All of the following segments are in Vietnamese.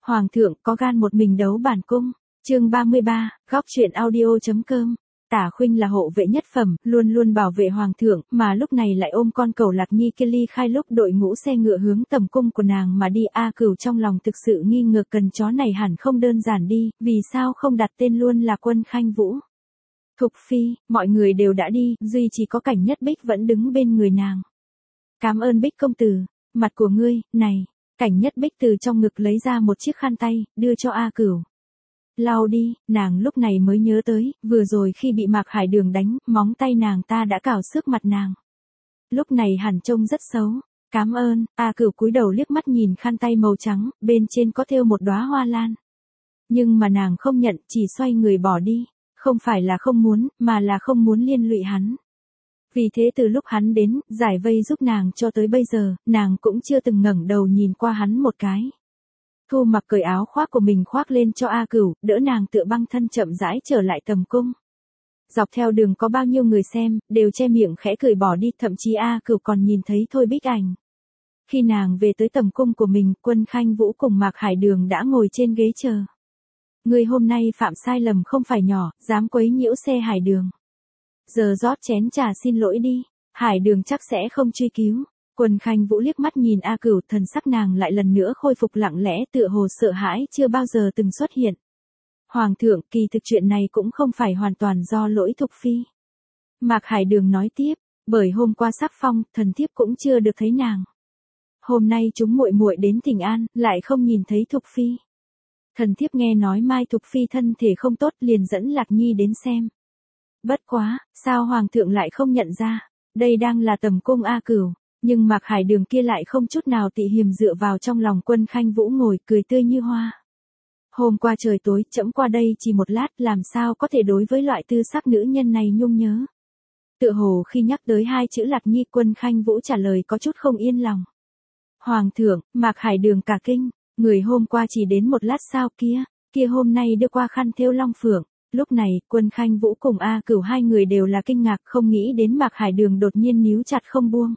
Hoàng thượng có gan một mình đấu bản cung. Chương 33, góc truyện audio.com. Tả Khuynh là hộ vệ nhất phẩm, luôn luôn bảo vệ hoàng thượng, mà lúc này lại ôm con cẩu Lạc Nhi kia ly khai lúc đội ngũ xe ngựa hướng tầm cung của nàng mà đi. A Cửu trong lòng thực sự nghi ngờ cần chó này hẳn không đơn giản đi, vì sao không đặt tên luôn là Quân Khanh Vũ. Thục phi, mọi người đều đã đi, duy chỉ có Cảnh Nhất Bích vẫn đứng bên người nàng. Cảm ơn Bích công tử, mặt của ngươi, này. Cảnh Nhất Bích từ trong ngực lấy ra một chiếc khăn tay, đưa cho A Cửu. Lau đi, nàng lúc này mới nhớ tới, vừa rồi khi bị Mạc Hải Đường đánh, móng tay nàng ta đã cào xước mặt nàng. Lúc này hẳn trông rất xấu. Cảm ơn. A Cửu cúi đầu liếc mắt nhìn khăn tay màu trắng, bên trên có thêu một đóa hoa lan. Nhưng mà nàng không nhận, chỉ xoay người bỏ đi. Không phải là không muốn, mà là không muốn liên lụy hắn. Vì thế từ lúc hắn đến, giải vây giúp nàng cho tới bây giờ, nàng cũng chưa từng ngẩng đầu nhìn qua hắn một cái. Thu Mặc cởi áo khoác của mình khoác lên cho A Cửu, đỡ nàng tựa băng thân chậm rãi trở lại tầm cung. Dọc theo đường có bao nhiêu người xem, đều che miệng khẽ cười bỏ đi, thậm chí A Cửu còn nhìn thấy Thôi Bích Ảnh. Khi nàng về tới tầm cung của mình, Quân Khanh Vũ cùng Mạc Hải Đường đã ngồi trên ghế chờ. Người hôm nay phạm sai lầm không phải nhỏ, dám quấy nhiễu xe Hải Đường. Giờ rót chén trà xin lỗi đi, Hải Đường chắc sẽ không truy cứu. Quân Khanh Vũ liếc mắt nhìn A Cửu, thần sắc nàng lại lần nữa khôi phục lặng lẽ, tựa hồ sợ hãi chưa bao giờ từng xuất hiện. Hoàng thượng, kỳ thực chuyện này cũng không phải hoàn toàn do lỗi Thục phi. Mạc Hải Đường nói tiếp, bởi hôm qua sắc phong, thần thiếp cũng chưa được thấy nàng. Hôm nay chúng muội muội đến Thịnh An, lại không nhìn thấy Thục phi. Thần thiếp nghe nói Mai Thục phi thân thể không tốt, liền dẫn Lạc Nhi đến xem. Bất quá, sao hoàng thượng lại không nhận ra, đây đang là tầm cung A Cửu. Nhưng Mạc Hải Đường kia lại không chút nào tị hiềm dựa vào trong lòng Quân Khanh Vũ ngồi cười tươi như hoa. Hôm qua trời tối, trẫm qua đây chỉ một lát, làm sao có thể đối với loại tư sắc nữ nhân này nhung nhớ. Tựa hồ khi nhắc tới hai chữ Lạc Nhi, Quân Khanh Vũ trả lời có chút không yên lòng. Hoàng thượng, Mạc Hải Đường cả kinh, người hôm qua chỉ đến một lát sao kia hôm nay đưa qua khăn thêu long phượng. Lúc này, Quân Khanh Vũ cùng A Cửu hai người đều là kinh ngạc, không nghĩ đến Mạc Hải Đường đột nhiên níu chặt không buông.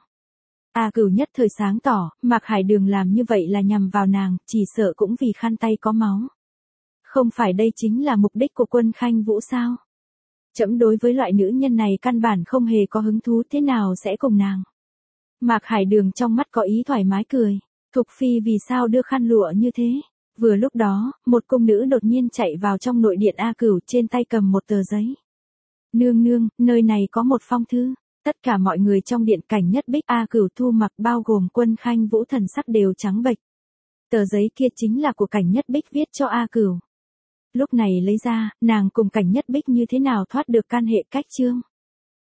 A Cửu nhất thời sáng tỏ, Mạc Hải Đường làm như vậy là nhằm vào nàng, chỉ sợ cũng vì khăn tay có máu. Không phải đây chính là mục đích của Quân Khanh Vũ sao? Trẫm đối với loại nữ nhân này căn bản không hề có hứng thú, thế nào sẽ cùng nàng? Mạc Hải Đường trong mắt có ý thoải mái cười. Thục phi vì sao đưa khăn lụa như thế? Vừa lúc đó, một cung nữ đột nhiên chạy vào trong nội điện A Cửu, trên tay cầm một tờ giấy. Nương nương, nơi này có một phong thư. Tất cả mọi người trong điện, Cảnh Nhất Bích, A Cửu, Thu Mặc bao gồm Quân Khanh Vũ thần sắc đều trắng bệch. Tờ giấy kia chính là của Cảnh Nhất Bích viết cho A Cửu. Lúc này lấy ra, nàng cùng Cảnh Nhất Bích như thế nào thoát được can hệ cách chương.